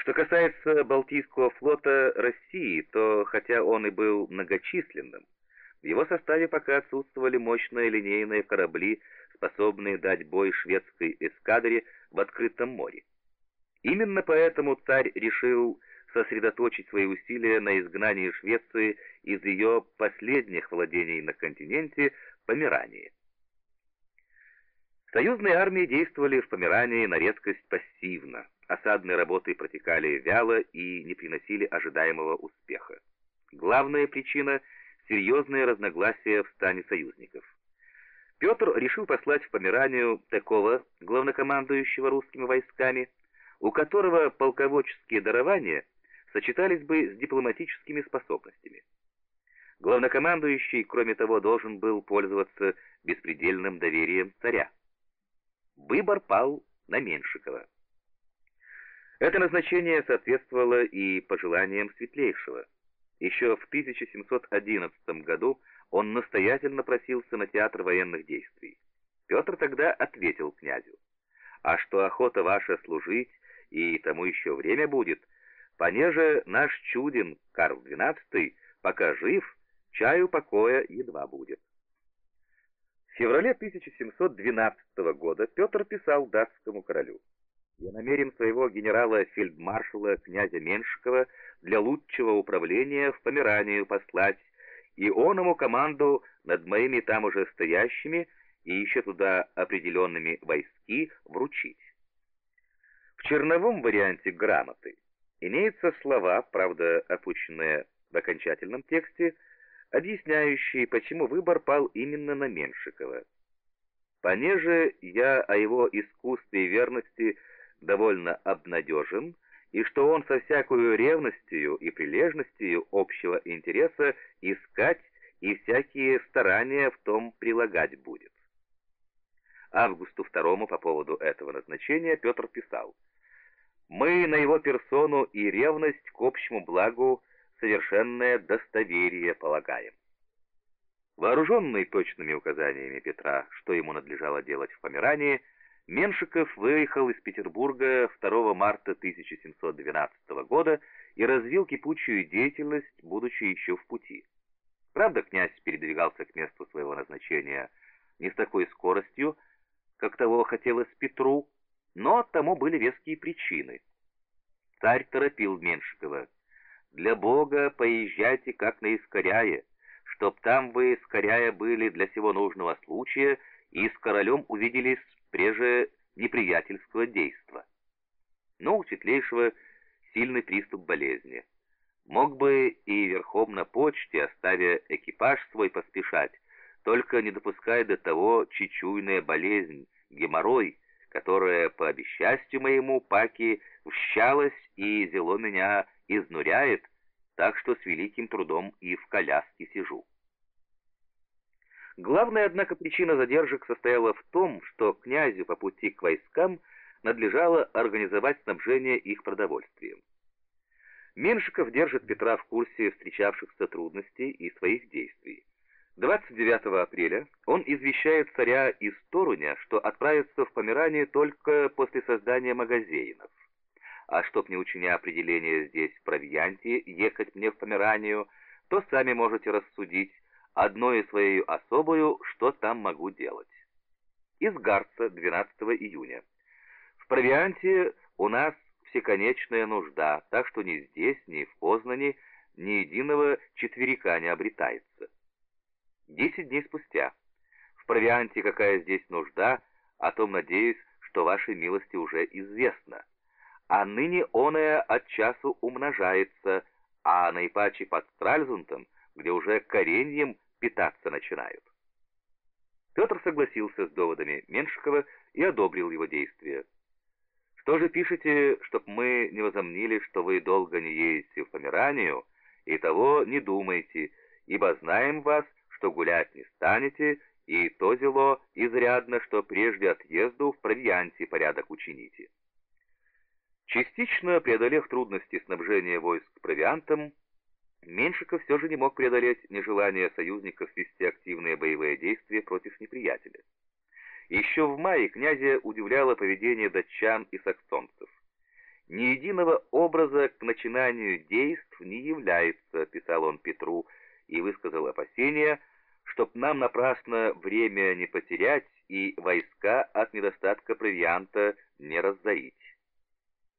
Что касается Балтийского флота России, то хотя он и был многочисленным, в его составе пока отсутствовали мощные линейные корабли, способные дать бой шведской эскадре в открытом море. Именно поэтому царь решил сосредоточить свои усилия на изгнании Швеции из ее последних владений на континенте Померании. Союзные армии действовали в Померании на редкость пассивно. Осадные работы протекали вяло и не приносили ожидаемого успеха. Главная причина — серьезные разногласия в стане союзников. Петр решил послать в Померанию такого главнокомандующего русскими войсками, у которого полководческие дарования сочетались бы с дипломатическими способностями. Главнокомандующий, кроме того, должен был пользоваться беспредельным доверием царя. Выбор пал на Меншикова. Это назначение соответствовало и пожеланиям Светлейшего. Еще в 1711 году он настоятельно просился на театр военных действий. Петр тогда ответил князю: «А что охота ваша служить, и тому еще время будет, понеже наш чуден Карл XII, пока жив, чаю покоя едва будет». В феврале 1712 года Петр писал датскому королю: «Я намерен своего генерала-фельдмаршала князя Меншикова для лучшего управления в Померанию послать, и он ему команду над моими там уже стоящими и еще туда определенными войски вручить». В черновом варианте грамоты имеются слова, правда опущенные в окончательном тексте, объясняющие, почему выбор пал именно на Меншикова. «Понеже я о его искусстве и верности довольно обнадежен, и что он со всякою ревностью и прилежностью общего интереса искать и всякие старания в том прилагать будет». Августу II по поводу этого назначения Петр писал: «Мы на его персону и ревность к общему благу совершенное достоверие полагаем». Вооруженный точными указаниями Петра, что ему надлежало делать в Померании, Меншиков выехал из Петербурга 2 марта 1712 года и развил кипучую деятельность, будучи еще в пути. Правда, князь передвигался к месту своего назначения не с такой скоростью, как того хотелось Петру, но тому были веские причины. Царь торопил Меншикова: «Для Бога поезжайте как наискоряе, чтоб там вы скоряя были для сего нужного случая и с королем увиделись преже неприятельского действа». Но у Светлейшего сильный приступ болезни. Мог бы и верхом на почте, оставя экипаж свой, поспешать, только не допуская до того чечуйная болезнь, геморрой, которая, по обесчастью моему, паки вщалась и зело меня изнуряет, так что с великим трудом и в коляске сижу. Главная, однако, причина задержек состояла в том, что князю по пути к войскам надлежало организовать снабжение их продовольствием. Меншиков держит Петра в курсе встречавшихся трудностей и своих действий. 29 апреля он извещает царя из Торуня, что отправится в Померанию только после создания магазинов, а чтоб не учиня определения здесь в провианте ехать мне в Померанию, то сами можете рассудить, одною своей особою, что там могу делать. Из Гарца, 12 июня. В провианте у нас всеконечная нужда, так что ни здесь, ни в Познани ни единого четверика не обретается. 10 дней спустя. В провианте какая здесь нужда, о том, надеюсь, что вашей милости уже известно. А ныне оная от часу умножается, а наипаче под Стральзундом, где уже кореньем питаться начинают. Петр согласился с доводами Меншикова и одобрил его действия. «Что же пишете, чтоб мы не возомнили, что вы долго не едете в Померанию, и того не думайте, ибо знаем вас, что гулять не станете, и то зело изрядно, что прежде отъезду в провианте порядок учините». Частично преодолев трудности снабжения войск провиантом, Меншиков все же не мог преодолеть нежелание союзников вести активные боевые действия против неприятеля. Еще в мае князя удивляло поведение датчан и саксонцев. Ни единого образа к начинанию действий не является, писал он Петру, и высказал опасения, чтоб нам напрасно время не потерять и войска от недостатка провианта не разорить.